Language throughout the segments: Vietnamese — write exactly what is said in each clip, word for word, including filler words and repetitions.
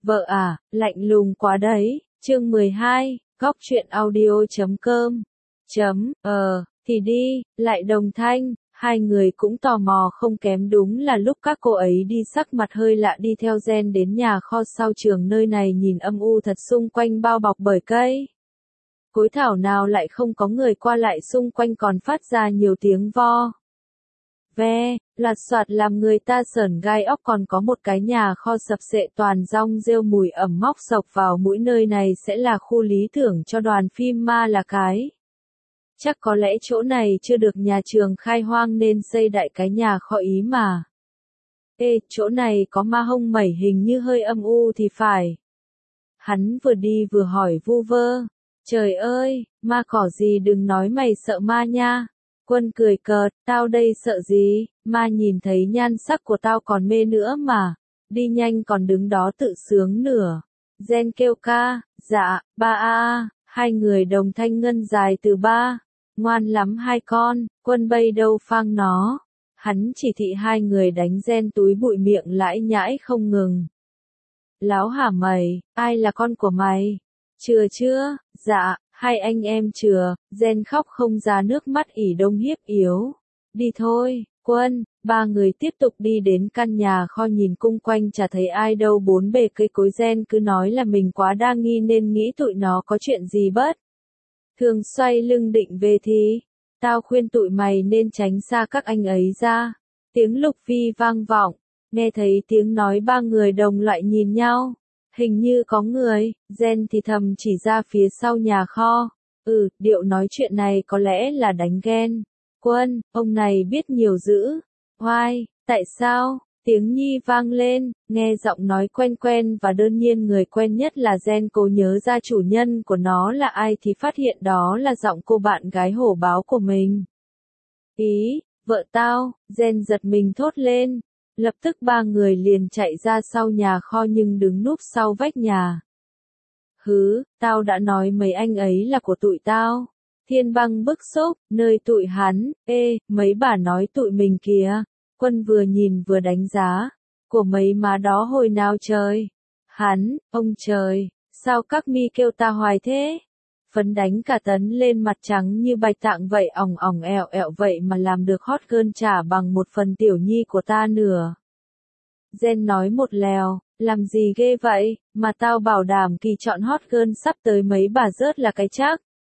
Vợ à, lạnh lùng quá đấy. Chương mười hai, góc truyện audio chấm com. Chấm, ờ, thì đi, lại đồng thanh, hai người cũng tò mò không kém đúng là lúc các cô ấy đi sắc mặt hơi lạ đi theo Gen đến nhà kho sau trường nơi này nhìn âm u thật xung quanh bao bọc bởi cây. Cối thảo nào lại không có người qua lại xung quanh còn phát ra nhiều tiếng vo. Ve, loạt soạt làm người ta sởn gai óc còn có một cái nhà kho sập sệ toàn rong rêu mùi ẩm mốc sộc vào mũi nơi này sẽ là khu lý tưởng cho đoàn phim ma là cái. Chắc có lẽ chỗ này chưa được nhà trường khai hoang nên xây đại cái nhà kho ý mà. Ê, chỗ này có ma hông mẩy hình như hơi âm u thì phải. Hắn vừa đi vừa hỏi vu vơ. Trời ơi, ma cỏ gì đừng nói mày sợ ma nha. Quân cười cợt, tao đây sợ gì, ma nhìn thấy nhan sắc của tao còn mê nữa mà. Đi nhanh còn đứng đó tự sướng nửa. Gen kêu ca, dạ, ba a a, hai người đồng thanh ngân dài từ ba. Ngoan lắm hai con, quân bay đâu phang nó. Hắn chỉ thị hai người đánh Gen túi bụi miệng lãi nhãi không ngừng. Láo hả mày, ai là con của mày? Chừa chưa, dạ, hai anh em chừa, Gen khóc không ra nước mắt ỉ đông hiếp yếu. Đi thôi, quân, ba người tiếp tục đi đến căn nhà kho nhìn cung quanh chả thấy ai đâu bốn bề cây cối Gen cứ nói là mình quá đa nghi nên nghĩ tụi nó có chuyện gì bất. Thường xoay lưng định về thì, tao khuyên tụi mày nên tránh xa các anh ấy ra. Tiếng Lục Phi vang vọng, nghe thấy tiếng nói ba người đồng loại nhìn nhau. Hình như có người, Gen thì thầm chỉ ra phía sau nhà kho. Ừ, điệu nói chuyện này có lẽ là đánh ghen. Quân, ông này biết nhiều dữ. Oai, tại sao? Tiếng Nhi vang lên, nghe giọng nói quen quen và đơn nhiên người quen nhất là Gen cố nhớ ra chủ nhân của nó là ai thì phát hiện đó là giọng cô bạn gái hổ báo của mình. Ý, vợ tao, Gen giật mình thốt lên. Lập tức ba người liền chạy ra sau nhà kho nhưng đứng núp sau vách nhà. Hứ, tao đã nói mấy anh ấy là của tụi tao. Thiên Băng bức xúc, nơi tụi hắn, ê, mấy bà nói tụi mình kìa. Quân vừa nhìn vừa đánh giá. Của mấy má đó hồi nào trời? Hắn, ông trời, sao các mi kêu ta hoài thế? Phấn đánh cả tấn lên mặt trắng như bạch tạng vậy ỏng ỏng ẹo ẹo vậy mà làm được hot girl trả bằng một phần tiểu nhi của ta nửa. Gen nói một lèo, làm gì ghê vậy, mà tao bảo đảm kỳ chọn hot girl sắp tới mấy bà rớt là cái chắc.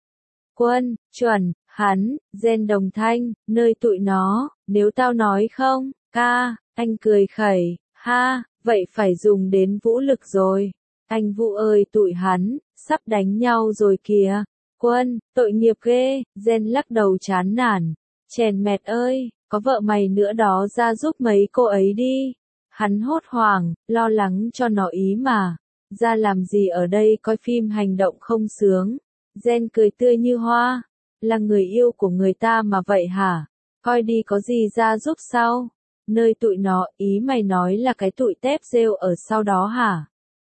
Quân, chuẩn, hắn, Gen đồng thanh, nơi tụi nó, nếu tao nói không, ca, anh cười khẩy, ha, vậy phải dùng đến vũ lực rồi. Anh Vũ ơi tụi hắn, sắp đánh nhau rồi kìa. Quân, tội nghiệp ghê, Gen lắc đầu chán nản. Chèn mẹt ơi, có vợ mày nữa đó ra giúp mấy cô ấy đi. Hắn hốt hoảng, lo lắng cho nó ý mà. Ra làm gì ở đây coi phim hành động không sướng. Gen cười tươi như hoa. Là người yêu của người ta mà vậy hả? Coi đi có gì ra giúp sau. Nơi tụi nó, ý mày nói là cái tụi tép rêu ở sau đó hả?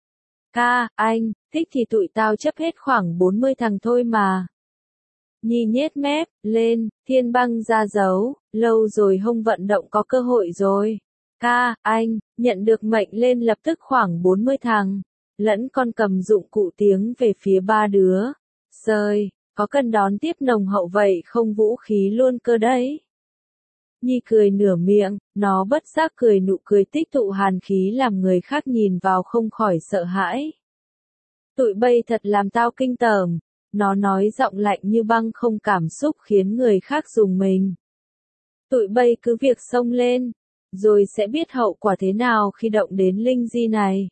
Ca, anh, thích thì tụi tao chấp hết khoảng bốn mươi thằng thôi mà. Nhi nhếch mép, lên, Thiên Băng ra dấu, lâu rồi không vận động có cơ hội rồi. Ca, anh, nhận được mệnh lên lập tức khoảng bốn mươi thằng. Lẫn con cầm dụng cụ tiếng về phía ba đứa. Sơi, có cần đón tiếp nồng hậu vậy không vũ khí luôn cơ đấy. Nhi cười nửa miệng, nó bất giác cười nụ cười tích tụ hàn khí làm người khác nhìn vào không khỏi sợ hãi. Tụi bay thật làm tao kinh tởm, nó nói giọng lạnh như băng không cảm xúc khiến người khác rùng mình. Tụi bay cứ việc xông lên, rồi sẽ biết hậu quả thế nào khi động đến linh di này.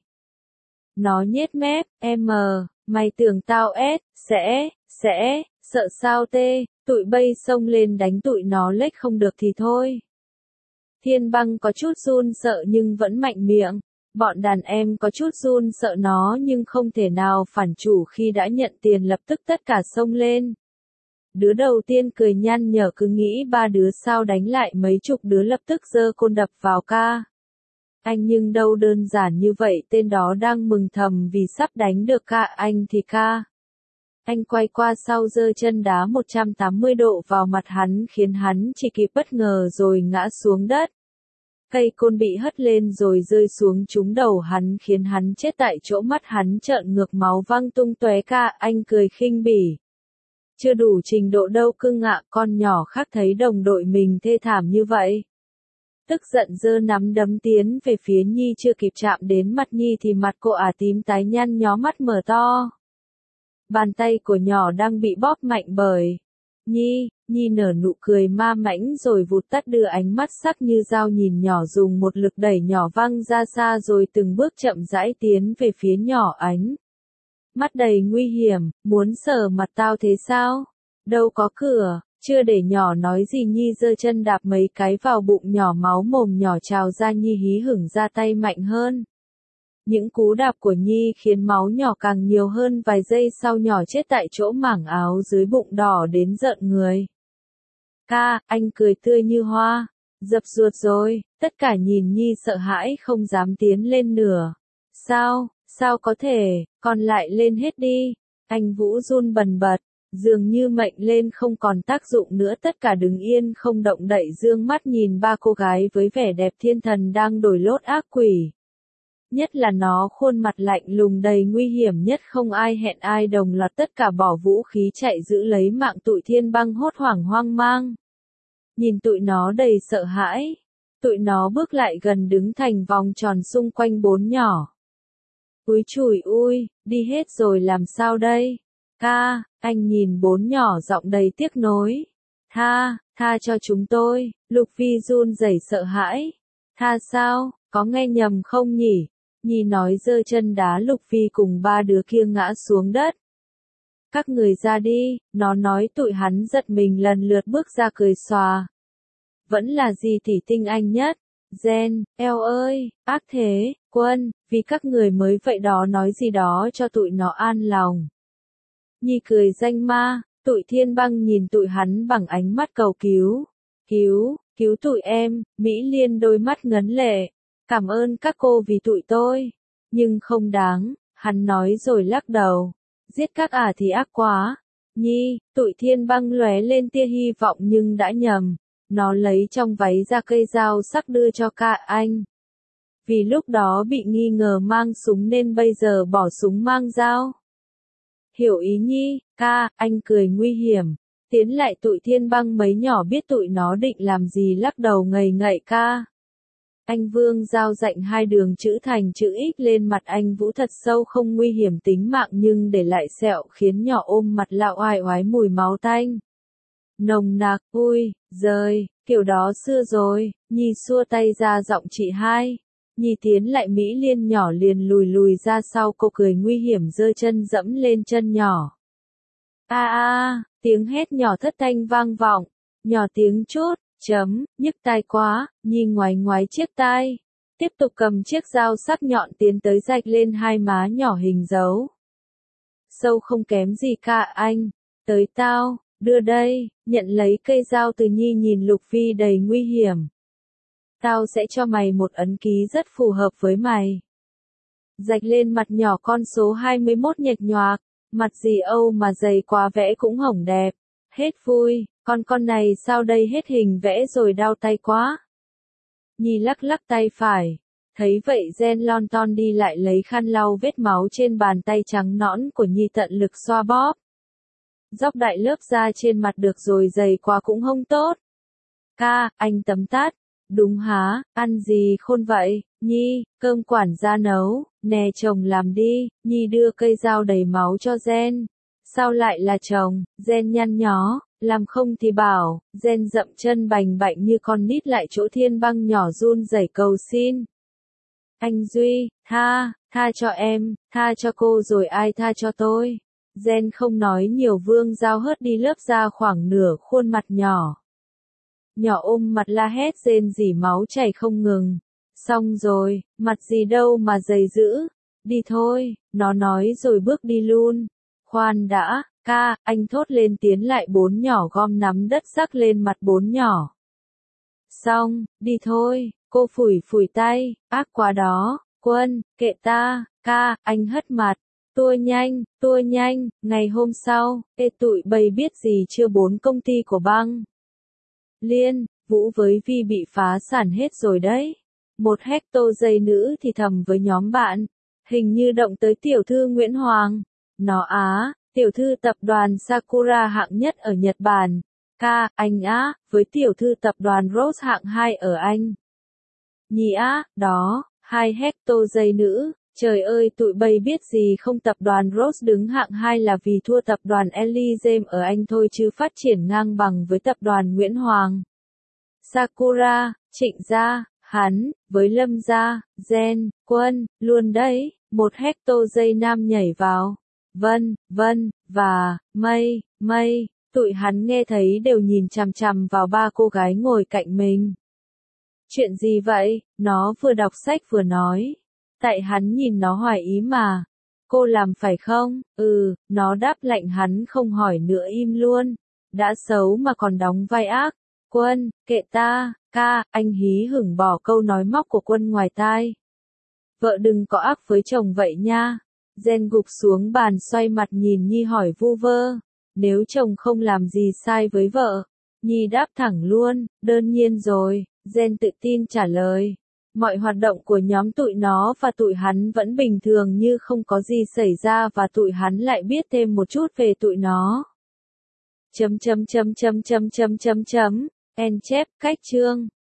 Nó nhếch mép, em, mày tưởng tao ép, sẽ, sẽ, sợ sao tê, tụi bay xông lên đánh tụi nó lếch không được thì thôi. Thiên Băng có chút run sợ nhưng vẫn mạnh miệng. Bọn đàn em có chút run sợ nó nhưng không thể nào phản chủ khi đã nhận tiền lập tức tất cả xông lên. Đứa đầu tiên cười nhăn nhở cứ nghĩ ba đứa sao đánh lại mấy chục đứa lập tức giơ côn đập vào ca. Anh nhưng đâu đơn giản như vậy tên đó đang mừng thầm vì sắp đánh được ca anh thì ca. Anh quay qua sau giơ chân đá một trăm tám mươi độ vào mặt hắn khiến hắn chỉ kịp bất ngờ rồi ngã xuống đất. Cây côn bị hất lên rồi rơi xuống trúng đầu hắn khiến hắn chết tại chỗ, mắt hắn trợn ngược máu văng tung tóe ca, anh cười khinh bỉ. Chưa đủ trình độ đâu cưng ạ, con nhỏ khác thấy đồng đội mình thê thảm như vậy. Tức giận giơ nắm đấm tiến về phía Nhi, chưa kịp chạm đến mặt Nhi thì mặt cô ả tím tái nhăn nhó, mắt mở to. Bàn tay của nhỏ đang bị bóp mạnh bởi Nhi. Nhi nở nụ cười ma mãnh rồi vụt tắt, đưa ánh mắt sắc như dao nhìn nhỏ, dùng một lực đẩy nhỏ văng ra xa rồi từng bước chậm rãi tiến về phía nhỏ, ánh mắt đầy nguy hiểm. Muốn sờ mặt tao thế sao? Đâu có cửa. Chưa để nhỏ nói gì Nhi giơ chân đạp mấy cái vào bụng nhỏ, máu mồm nhỏ trào ra. Nhi hí hửng ra tay mạnh hơn. Những cú đạp của Nhi khiến máu nhỏ càng nhiều hơn, vài giây sau nhỏ chết tại chỗ, mảng áo dưới bụng đỏ đến rợn người. Ca, anh cười tươi như hoa. Dập ruột rồi. Tất cả nhìn Nhi sợ hãi không dám tiến lên nửa. Sao, sao có thể, còn lại lên hết đi. Anh Vũ run bần bật. Dường như mệnh lên không còn tác dụng nữa, tất cả đứng yên không động đậy, dương mắt nhìn ba cô gái với vẻ đẹp thiên thần đang đổi lốt ác quỷ. Nhất là nó khuôn mặt lạnh lùng đầy nguy hiểm nhất, không ai hẹn ai, đồng loạt tất cả bỏ vũ khí chạy giữ lấy mạng. Tụi Thiên Băng hốt hoảng hoang mang. Nhìn tụi nó đầy sợ hãi. Tụi nó bước lại gần đứng thành vòng tròn xung quanh bốn nhỏ. Úi chùi ui, đi hết rồi làm sao đây? Ca, anh nhìn bốn nhỏ giọng đầy tiếc nối. Tha, tha cho chúng tôi. Lục Vi run rẩy sợ hãi. Tha sao, có nghe nhầm không nhỉ? Nhi nói giơ chân đá Lục Vi cùng ba đứa kia ngã xuống đất. Các người ra đi, nó nói. Tụi hắn giật mình lần lượt bước ra cười xòa. Vẫn là gì tỷ tinh anh nhất? Gen, eo ơi, ác thế, Quân, vì các người mới vậy đó, nói gì đó cho tụi nó an lòng. Nhi cười danh ma. Tụi Thiên Băng nhìn tụi hắn bằng ánh mắt cầu cứu. Cứu, cứu tụi em. Mỹ Liên đôi mắt ngấn lệ. Cảm ơn các cô vì tụi tôi. Nhưng không đáng, hắn nói rồi lắc đầu. Giết các ả thì ác quá. Nhi, tụi Thiên Băng lóe lên tia hy vọng nhưng đã nhầm. Nó lấy trong váy ra cây dao sắc đưa cho ca anh. Vì lúc đó bị nghi ngờ mang súng nên bây giờ bỏ súng mang dao. Hiểu ý Nhi, ca, anh cười nguy hiểm. Tiến lại tụi Thiên Băng, mấy nhỏ biết tụi nó định làm gì lắc đầu ngầy ngậy. Ca. Anh Vương dao dạnh hai đường chữ thành chữ X lên mặt anh Vũ thật sâu, không nguy hiểm tính mạng nhưng để lại sẹo khiến nhỏ ôm mặt lạo oai oái mùi máu tanh. Nồng nặc, ui, rời, kiểu đó xưa rồi. Nhi xua tay ra giọng chị hai. Nhi tiến lại, Mỹ Liên nhỏ liền lùi lùi ra sau, cô cười nguy hiểm giơ chân dẫm lên chân nhỏ. A a, tiếng hét nhỏ thất thanh vang vọng. Nhỏ tiếng chút, chấm, nhức tai quá. Nhi ngoái ngoái chiếc tai. Tiếp tục cầm chiếc dao sắc nhọn tiến tới rạch lên hai má nhỏ hình dấu. Sâu không kém gì cả anh. Tới tao, đưa đây, nhận lấy cây dao từ Nhi, nhìn Lục Vi đầy nguy hiểm. Tao sẽ cho mày một ấn ký rất phù hợp với mày. Rạch lên mặt nhỏ con số hai mươi mốt nhệch nhoạc. Mặt gì Âu mà dày quá, vẽ cũng hổng đẹp. Hết vui, con con này sao đây, hết hình vẽ rồi, đau tay quá. Nhi lắc lắc tay phải. Thấy vậy Gen lon ton đi lại lấy khăn lau vết máu trên bàn tay trắng nõn của Nhi, tận lực xoa bóp. Dóc đại lớp da trên mặt được rồi, dày quá cũng không tốt. Ca, anh tấm tát. Đúng há, ăn gì khôn vậy? Nhi, cơm quản gia nấu. Nè chồng làm đi. Nhi đưa cây dao đầy máu cho Gen. Sao lại là chồng? Gen nhăn nhó. Làm không thì bảo. Gen dậm chân bành bạnh như con nít lại chỗ Thiên Băng nhỏ run rẩy cầu xin. Anh Duy, tha, tha cho em, tha cho cô rồi ai tha cho tôi. Gen không nói nhiều, vương dao hớt đi lớp da khoảng nửa khuôn mặt nhỏ. Nhỏ ôm mặt la hét rên rỉ, máu chảy không ngừng. Xong rồi, mặt gì đâu mà dày dữ. Đi thôi, nó nói rồi bước đi luôn. Khoan đã, ca, anh thốt lên tiến lại, bốn nhỏ gom nắm đất rắc lên mặt bốn nhỏ. Xong, đi thôi, cô phủi phủi tay, ác quá đó. Quân, kệ ta, ca, anh hất mặt. Tua nhanh, tua nhanh. Ngày hôm sau, ê tụi bay biết gì chưa, bốn công ty của Băng Liên, Vũ với Vi bị phá sản hết rồi đấy. Một hecto dây nữ thì thầm với nhóm bạn. Hình như động tới tiểu thư Nguyễn Hoàng. Nó á, tiểu thư tập đoàn Sakura hạng nhất ở Nhật Bản. Ca, anh á, với tiểu thư tập đoàn Rose hạng hai ở Anh. Nhì á, đó, hai hecto dây nữ. Trời ơi tụi bay biết gì không, tập đoàn Rose đứng hạng hai là vì thua tập đoàn Elizem ở Anh thôi chứ phát triển ngang bằng với tập đoàn Nguyễn Hoàng. Sakura, Trịnh gia, hắn, với Lâm gia, Gen, Quân, luôn đấy, một hecto dây nam nhảy vào. Vân, Vân, và, Mây, Mây, tụi hắn nghe thấy đều nhìn chằm chằm vào ba cô gái ngồi cạnh mình. Chuyện gì vậy? Nó vừa đọc sách vừa nói. Tại hắn nhìn nó hoài ý mà. Cô làm phải không? Ừ, nó đáp lạnh, hắn không hỏi nữa im luôn. Đã xấu mà còn đóng vai ác. Quân, kệ ta, ca, anh hí hửng bỏ câu nói móc của Quân ngoài tai. Vợ đừng có ác với chồng vậy nha. Gen gục xuống bàn xoay mặt nhìn Nhi hỏi vu vơ. Nếu chồng không làm gì sai với vợ. Nhi đáp thẳng luôn, đơn nhiên rồi. Gen tự tin trả lời. Mọi hoạt động của nhóm tụi nó và tụi hắn vẫn bình thường như không có gì xảy ra và tụi hắn lại biết thêm một chút về tụi nó. Chấm chấm chấm chấm chấm chấm chấm chấm. En chép cách chương.